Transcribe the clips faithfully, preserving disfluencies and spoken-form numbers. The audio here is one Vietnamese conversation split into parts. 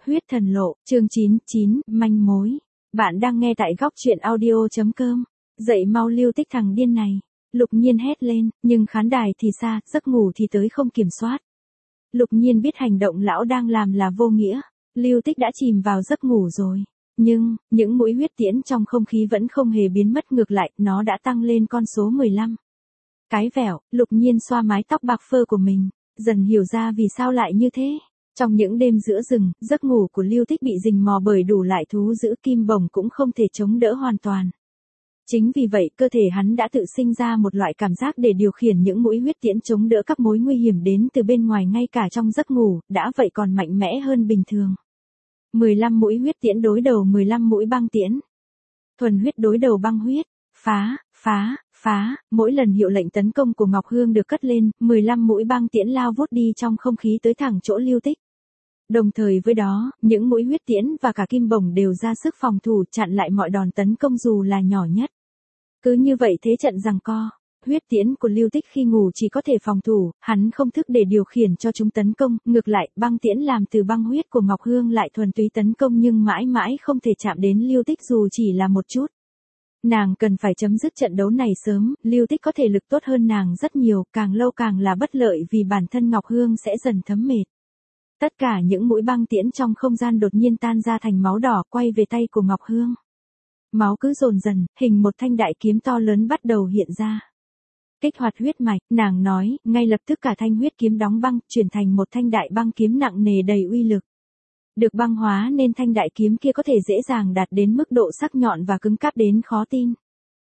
Huyết thần lộ, chương chín mươi chín, manh mối. Bạn đang nghe tại góc truyện audio chấm com. Dậy mau Lưu Tích thằng điên này. Lục Nhiên hét lên, nhưng khán đài thì xa, giấc ngủ thì tới không kiểm soát. Lục Nhiên biết hành động lão đang làm là vô nghĩa. Lưu Tích đã chìm vào giấc ngủ rồi. Nhưng, những mũi huyết tiễn trong không khí vẫn không hề biến mất, ngược lại, nó đã tăng lên con số mười lăm. Cái vẻo, Lục Nhiên xoa mái tóc bạc phơ của mình, dần hiểu ra vì sao lại như thế. Trong những đêm giữa rừng, giấc ngủ của Lưu Tích bị rình mò bởi đủ loại thú dữ, kim bổng cũng không thể chống đỡ hoàn toàn. Chính vì vậy, cơ thể hắn đã tự sinh ra một loại cảm giác để điều khiển những mũi huyết tiễn chống đỡ các mối nguy hiểm đến từ bên ngoài ngay cả trong giấc ngủ, đã vậy còn mạnh mẽ hơn bình thường. mười lăm mũi huyết tiễn đối đầu mười lăm mũi băng tiễn. Thuần huyết đối đầu băng huyết. Phá, phá, phá, mỗi lần hiệu lệnh tấn công của Ngọc Hương được cất lên, mười lăm mũi băng tiễn lao vút đi trong không khí tới thẳng chỗ Lưu Tích. Đồng thời với đó, những mũi huyết tiễn và cả kim bổng đều ra sức phòng thủ chặn lại mọi đòn tấn công dù là nhỏ nhất. Cứ như vậy thế trận giằng co. Huyết tiễn của Lưu Tích khi ngủ chỉ có thể phòng thủ, hắn không thức để điều khiển cho chúng tấn công, ngược lại, băng tiễn làm từ băng huyết của Ngọc Hương lại thuần túy tấn công nhưng mãi mãi không thể chạm đến Lưu Tích dù chỉ là một chút. Nàng cần phải chấm dứt trận đấu này sớm, Lưu Tích có thể lực tốt hơn nàng rất nhiều, càng lâu càng là bất lợi vì bản thân Ngọc Hương sẽ dần thấm mệt. Tất cả những mũi băng tiễn trong không gian đột nhiên tan ra thành máu đỏ quay về tay của Ngọc Hương. Máu cứ dồn dần, hình một thanh đại kiếm to lớn bắt đầu hiện ra. Kích hoạt huyết mạch, nàng nói, ngay lập tức cả thanh huyết kiếm đóng băng, chuyển thành một thanh đại băng kiếm nặng nề đầy uy lực. Được băng hóa nên thanh đại kiếm kia có thể dễ dàng đạt đến mức độ sắc nhọn và cứng cáp đến khó tin.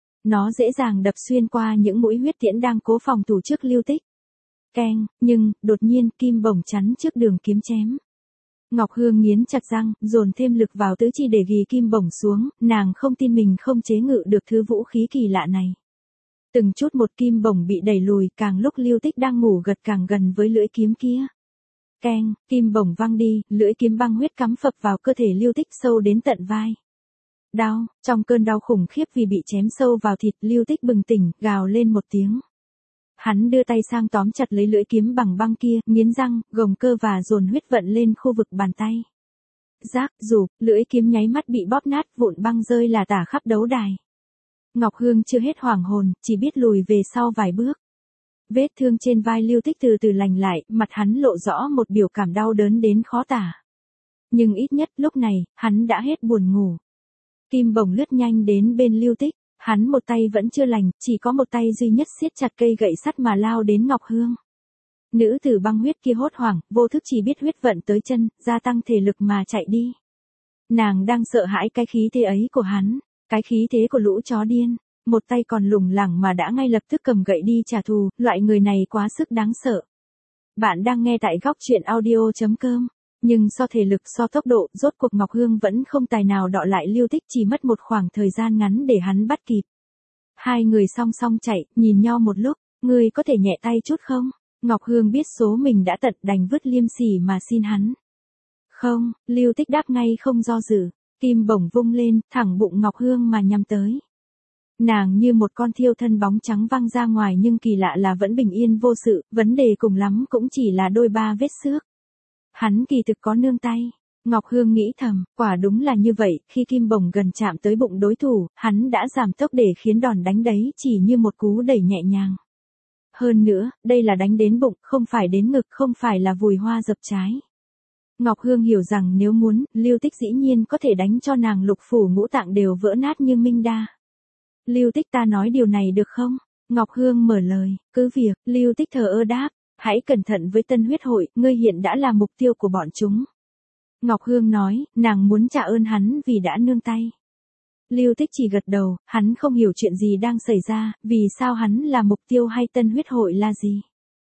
Nó dễ dàng đập xuyên qua những mũi huyết tiễn đang cố phòng thủ trước Lưu Tích. Keng, nhưng, đột nhiên, kim bổng chắn trước đường kiếm chém. Ngọc Hương nghiến chặt răng, dồn thêm lực vào tứ chi để ghi kim bổng xuống, nàng không tin mình không chế ngự được thứ vũ khí kỳ lạ này. Từng chút một kim bổng bị đẩy lùi, càng lúc Lưu Tích đang ngủ gật càng gần với lưỡi kiếm kia. Keng, kim bổng văng đi, lưỡi kiếm băng huyết cắm phập vào cơ thể Lưu Tích sâu đến tận vai. Đau, trong cơn đau khủng khiếp vì bị chém sâu vào thịt, Lưu Tích bừng tỉnh, gào lên một tiếng. Hắn đưa tay sang tóm chặt lấy lưỡi kiếm bằng băng kia, nghiến răng, gồng cơ và dồn huyết vận lên khu vực bàn tay. Rác, rụp, lưỡi kiếm nháy mắt bị bóp nát, vụn băng rơi là tả khắp đấu đài. Ngọc Hương chưa hết hoảng hồn, chỉ biết lùi về sau vài bước. Vết thương trên vai Lưu Tích từ từ lành lại, mặt hắn lộ rõ một biểu cảm đau đớn đến khó tả. Nhưng ít nhất lúc này, hắn đã hết buồn ngủ. Kim bổng lướt nhanh đến bên Lưu Tích, hắn một tay vẫn chưa lành, chỉ có một tay duy nhất siết chặt cây gậy sắt mà lao đến Ngọc Hương. Nữ tử băng huyết kia hốt hoảng, vô thức chỉ biết huyết vận tới chân, gia tăng thể lực mà chạy đi. Nàng đang sợ hãi cái khí thế ấy của hắn, cái khí thế của lũ chó điên. Một tay còn lủng lẳng mà đã ngay lập tức cầm gậy đi trả thù, loại người này quá sức đáng sợ. Bạn đang nghe tại góc truyện audio chấm com. Nhưng so thể lực so tốc độ, rốt cuộc Ngọc Hương vẫn không tài nào đọ lại Lưu Tích, chỉ mất một khoảng thời gian ngắn để hắn bắt kịp. Hai người song song chạy, nhìn nhau một lúc, ngươi có thể nhẹ tay chút không? Ngọc Hương biết số mình đã tận đành vứt liêm sỉ mà xin hắn. Không, Lưu Tích đáp ngay không do dự, kim bổng vung lên, thẳng bụng Ngọc Hương mà nhắm tới. Nàng như một con thiêu thân bóng trắng văng ra ngoài nhưng kỳ lạ là vẫn bình yên vô sự, vấn đề cùng lắm cũng chỉ là đôi ba vết xước. Hắn kỳ thực có nương tay. Ngọc Hương nghĩ thầm, quả đúng là như vậy, khi kim bổng gần chạm tới bụng đối thủ, hắn đã giảm tốc để khiến đòn đánh đấy chỉ như một cú đẩy nhẹ nhàng. Hơn nữa, đây là đánh đến bụng, không phải đến ngực, không phải là vùi hoa dập trái. Ngọc Hương hiểu rằng nếu muốn, Lưu Tích dĩ nhiên có thể đánh cho nàng lục phủ ngũ tạng đều vỡ nát như Minh Đa. Lưu Tích, ta nói điều này được không? Ngọc Hương mở lời, cứ việc, Lưu Tích thờ ơ đáp, hãy cẩn thận với Tân Huyết Hội, ngươi hiện đã là mục tiêu của bọn chúng. Ngọc Hương nói, nàng muốn trả ơn hắn vì đã nương tay. Lưu Tích chỉ gật đầu, hắn không hiểu chuyện gì đang xảy ra, vì sao hắn là mục tiêu hay Tân Huyết Hội là gì.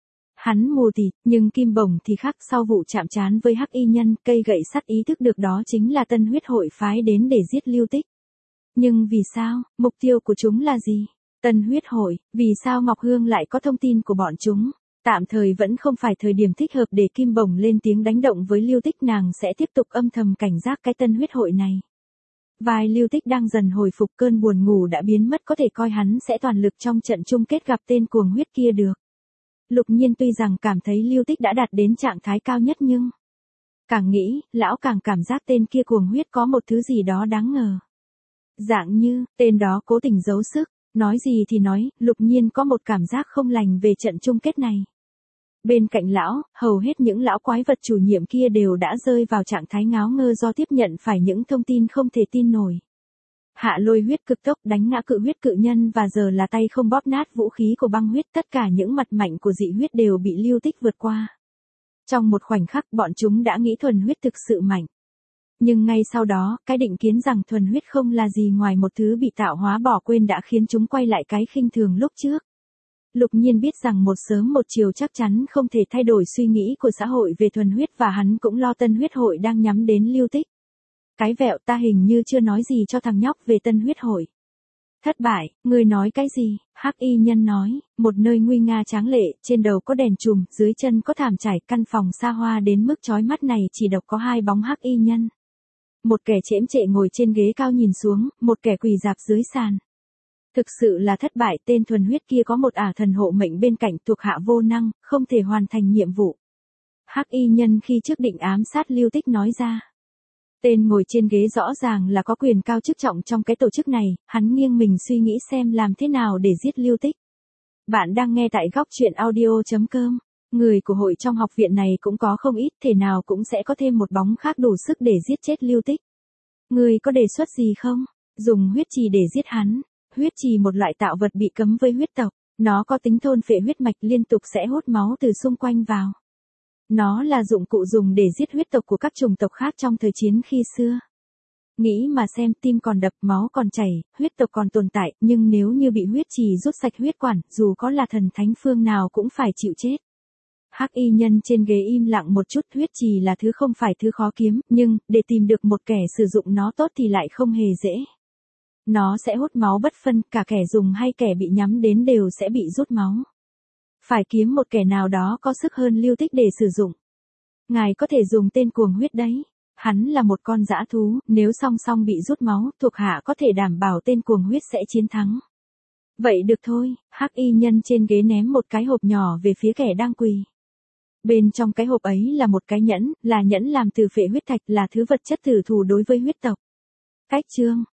Hắn mù tịt, nhưng kim bổng thì khác, sau vụ chạm trán với Hắc Y Nhân, cây gậy sắt ý thức được đó chính là Tân Huyết Hội phái đến để giết Lưu Tích. Nhưng vì sao, mục tiêu của chúng là gì? Tân Huyết Hội, vì sao Ngọc Hương lại có thông tin của bọn chúng? Tạm thời vẫn không phải thời điểm thích hợp để kim bổng lên tiếng đánh động với Lưu Tích, nàng sẽ tiếp tục âm thầm cảnh giác cái Tân Huyết Hội này. Vai Lưu Tích đang dần hồi phục, cơn buồn ngủ đã biến mất, có thể coi hắn sẽ toàn lực trong trận chung kết gặp tên cuồng huyết kia được. Lục Nhiên tuy rằng cảm thấy Lưu Tích đã đạt đến trạng thái cao nhất nhưng Càng nghĩ, lão càng cảm giác tên kia cuồng huyết có một thứ gì đó đáng ngờ. Dạng như, tên đó cố tình giấu sức, nói gì thì nói, Lục Nhiên có một cảm giác không lành về trận chung kết này. Bên cạnh lão, hầu hết những lão quái vật chủ nhiệm kia đều đã rơi vào trạng thái ngáo ngơ do tiếp nhận phải những thông tin không thể tin nổi. Hạ Lôi huyết cực tốc đánh ngã cự huyết cự nhân và giờ là tay không bóp nát vũ khí của băng huyết, tất cả những mặt mạnh của dị huyết đều bị Lưu Tích vượt qua. Trong một khoảnh khắc bọn chúng đã nghĩ thuần huyết thực sự mạnh. Nhưng ngay sau đó, cái định kiến rằng thuần huyết không là gì ngoài một thứ bị tạo hóa bỏ quên đã khiến chúng quay lại cái khinh thường lúc trước. Lục Nhiên biết rằng một sớm một chiều chắc chắn không thể thay đổi suy nghĩ của xã hội về thuần huyết và hắn cũng lo Tân huyết hội đang nhắm đến Lưu Tích. Cái vẹo, ta hình như chưa nói gì cho thằng nhóc về Tân huyết hội. Thất bại, ngươi nói cái gì? Hắc y nhân nói, một nơi nguy nga tráng lệ, trên đầu có đèn chùm, dưới chân có thảm trải, căn phòng xa hoa đến mức chói mắt này chỉ độc có hai bóng hắc y nhân. Một kẻ chễm chệ ngồi trên ghế cao nhìn xuống, một kẻ quỳ dạp dưới sàn. Thực sự là thất bại, tên thuần huyết kia có một ả thần hộ mệnh bên cạnh, thuộc hạ vô năng, không thể hoàn thành nhiệm vụ. Hắc y nhân khi trước định ám sát Lưu Tích nói ra. Tên ngồi trên ghế rõ ràng là có quyền cao chức trọng trong cái tổ chức này, hắn nghiêng mình suy nghĩ xem làm thế nào để giết Lưu Tích. Bạn đang nghe tại góc truyện audio chấm com. Người của hội trong học viện này cũng có không ít, thể nào cũng sẽ có thêm một bóng khác đủ sức để giết chết Lưu Tích. Người có đề xuất gì không? Dùng huyết trì để giết hắn. Huyết trì một loại tạo vật bị cấm với huyết tộc, nó có tính thôn phệ huyết mạch, liên tục sẽ hút máu từ xung quanh vào. Nó là dụng cụ dùng để giết huyết tộc của các chủng tộc khác trong thời chiến khi xưa. Nghĩ mà xem, tim còn đập, máu còn chảy, huyết tộc còn tồn tại, nhưng nếu như bị huyết trì rút sạch huyết quản, dù có là thần thánh phương nào cũng phải chịu chết. Hắc y nhân trên ghế im lặng một chút, huyết trì là thứ không phải thứ khó kiếm, nhưng, để tìm được một kẻ sử dụng nó tốt thì lại không hề dễ. Nó sẽ hút máu bất phân, cả kẻ dùng hay kẻ bị nhắm đến đều sẽ bị rút máu. Phải kiếm một kẻ nào đó có sức hơn Lưu Tích để sử dụng. Ngài có thể dùng tên cuồng huyết đấy. Hắn là một con dã thú, nếu song song bị rút máu, thuộc hạ có thể đảm bảo tên cuồng huyết sẽ chiến thắng. Vậy được thôi, hắc y nhân trên ghế ném một cái hộp nhỏ về phía kẻ đang quỳ. Bên trong cái hộp ấy là một cái nhẫn, là nhẫn làm từ phệ huyết thạch, là thứ vật chất tử thủ đối với huyết tộc. Cách chương,